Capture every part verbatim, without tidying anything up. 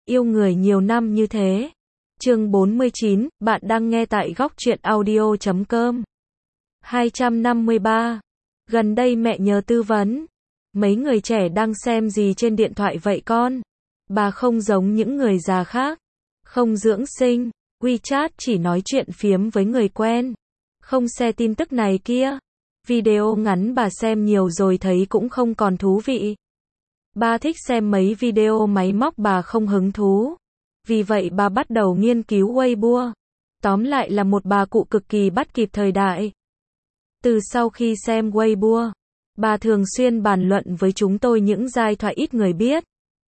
Yêu người nhiều năm như thế. Chương bốn mươi chín, bạn đang nghe tại góc truyện audio chấm com. hai trăm năm mươi ba. Gần đây mẹ nhờ tư vấn. Mấy người trẻ đang xem gì trên điện thoại vậy con? Bà không giống những người già khác. Không dưỡng sinh. WeChat chỉ nói chuyện phiếm với người quen. Không share tin tức này kia. Video ngắn bà xem nhiều rồi thấy cũng không còn thú vị. Bà thích xem mấy video máy móc bà không hứng thú. Vì vậy bà bắt đầu nghiên cứu Weibo. Tóm lại là một bà cụ cực kỳ bắt kịp thời đại. Từ sau khi xem Weibo, bà thường xuyên bàn luận với chúng tôi những giai thoại ít người biết.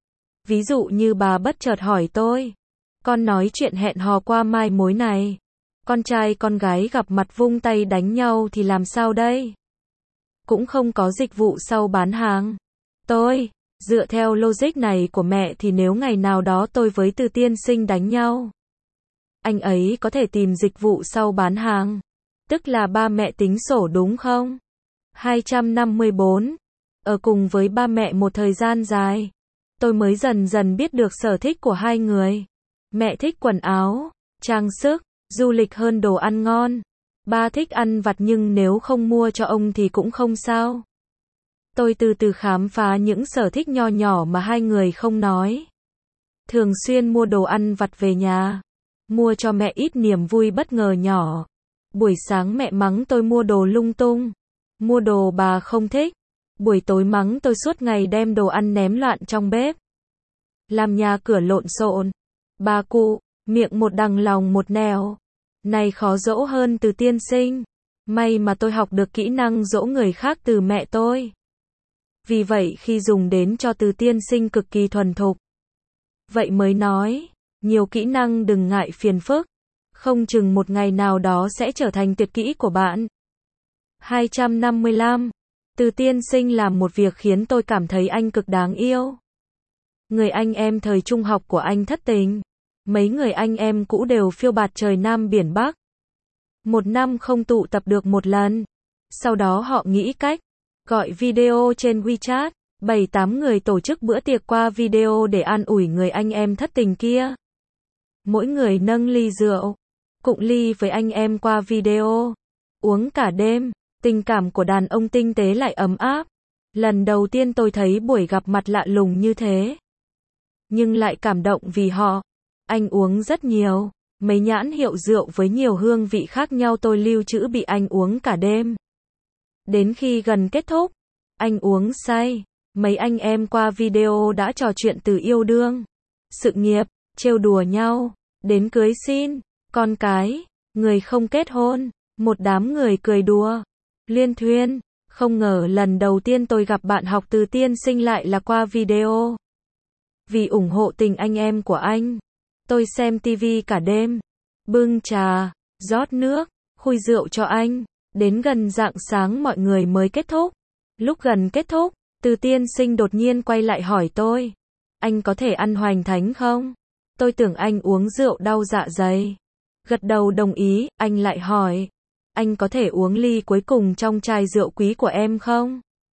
Ví dụ như bà bất chợt hỏi tôi, con nói chuyện hẹn hò qua mai mối này. Con trai con gái gặp mặt vung tay đánh nhau thì làm sao đây? Cũng không có dịch vụ sau bán hàng. Tôi, dựa theo logic này của mẹ thì nếu ngày nào đó tôi với Từ tiên sinh đánh nhau, anh ấy có thể tìm dịch vụ sau bán hàng. Tức là ba mẹ tính sổ đúng không? hai trăm năm mươi bốn. Ở cùng với ba mẹ một thời gian dài, tôi mới dần dần biết được sở thích của hai người. Mẹ thích quần áo, trang sức, du lịch hơn đồ ăn ngon. Ba thích ăn vặt nhưng nếu không mua cho ông thì cũng không sao. Tôi từ từ khám phá những sở thích nho nhỏ mà hai người không nói. Thường xuyên mua đồ ăn vặt về nhà. Mua cho mẹ ít niềm vui bất ngờ nhỏ. Buổi sáng mẹ mắng tôi mua đồ lung tung. Mua đồ bà không thích. Buổi tối mắng tôi suốt ngày đem đồ ăn ném loạn trong bếp. Làm nhà cửa lộn xộn. Bà cụ, miệng một đằng lòng một nẻo. Này khó dỗ hơn Từ tiên sinh. May mà tôi học được kỹ năng dỗ người khác từ mẹ tôi. Vì vậy khi dùng đến cho Từ tiên sinh cực kỳ thuần thục. Vậy mới nói, nhiều kỹ năng đừng ngại phiền phức. Không chừng một ngày nào đó sẽ trở thành tuyệt kỹ của bạn. hai trăm năm mươi lăm. Từ tiên sinh làm một việc khiến tôi cảm thấy anh cực đáng yêu. Người anh em thời trung học của anh thất tình. Mấy người anh em cũ đều phiêu bạt trời Nam biển Bắc. Một năm không tụ tập được một lần. Sau đó họ nghĩ cách gọi video trên WeChat, bảy tám người tổ chức bữa tiệc qua video để an ủi người anh em thất tình kia. Mỗi người nâng ly rượu, cụng ly với anh em qua video, uống cả đêm, tình cảm của đàn ông tinh tế lại ấm áp. Lần đầu tiên tôi thấy buổi gặp mặt lạ lùng như thế. Nhưng lại cảm động vì họ. Anh uống rất nhiều, mấy nhãn hiệu rượu với nhiều hương vị khác nhau tôi lưu trữ bị anh uống cả đêm. Đến khi gần kết thúc, anh uống say, mấy anh em qua video đã trò chuyện từ yêu đương, sự nghiệp, trêu đùa nhau, đến cưới xin, con cái, người không kết hôn, một đám người cười đùa, liên thuyên. Không ngờ lần đầu tiên tôi gặp bạn học Từ tiên sinh lại là qua video. Vì ủng hộ tình anh em của anh, tôi xem tivi cả đêm, bưng trà, rót nước, khui rượu cho anh. Đến gần rạng sáng mọi người mới kết thúc. Lúc gần kết thúc, Từ tiên sinh đột nhiên quay lại hỏi tôi, anh có thể ăn hoành thánh không? Tôi tưởng anh uống rượu đau dạ dày. Gật đầu đồng ý, anh lại hỏi, anh có thể uống ly cuối cùng trong chai rượu quý của em không?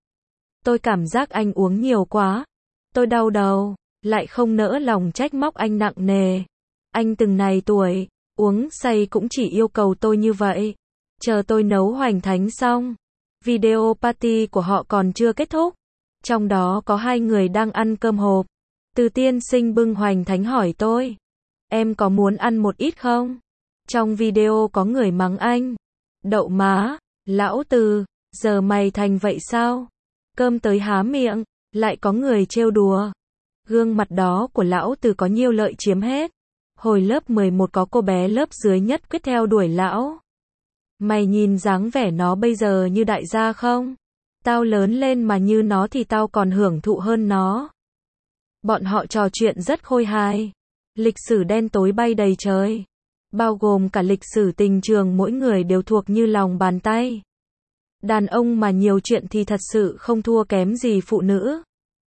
Tôi cảm giác anh uống nhiều quá. Tôi đau đầu, lại không nỡ lòng trách móc anh nặng nề. Anh từng này tuổi, uống say cũng chỉ yêu cầu tôi như vậy. Chờ tôi nấu hoành thánh xong, video party của họ còn chưa kết thúc. Trong đó có hai người đang ăn cơm hộp. Từ tiên sinh bưng hoành thánh hỏi tôi, em có muốn ăn một ít không? Trong video có người mắng anh, đậu má, lão Từ, giờ mày thành vậy sao? Cơm tới há miệng, lại có người trêu đùa. Gương mặt đó của lão Từ có nhiều lợi chiếm hết. Hồi lớp mười một có cô bé lớp dưới nhất quyết theo đuổi lão. Mày nhìn dáng vẻ nó bây giờ như đại gia không? Tao lớn lên mà như nó thì tao còn hưởng thụ hơn nó. Bọn họ trò chuyện rất khôi hài. Lịch sử đen tối bay đầy trời. Bao gồm cả lịch sử tình trường mỗi người đều thuộc như lòng bàn tay. Đàn ông mà nhiều chuyện thì thật sự không thua kém gì phụ nữ.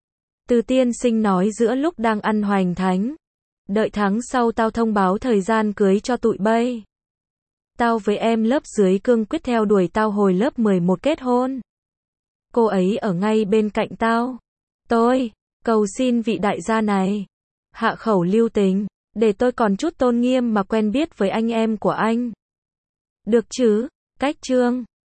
Từ tiên sinh nói giữa lúc đang ăn hoành thánh. Đợi tháng sau tao thông báo thời gian cưới cho tụi bay. Tao với em lớp dưới cương quyết theo đuổi tao hồi lớp mười một kết hôn. Cô ấy ở ngay bên cạnh tao. Tôi cầu xin vị đại gia này, Hạ khẩu lưu tình, để tôi còn chút tôn nghiêm mà quen biết với anh em của anh. Được chứ, cách Trương.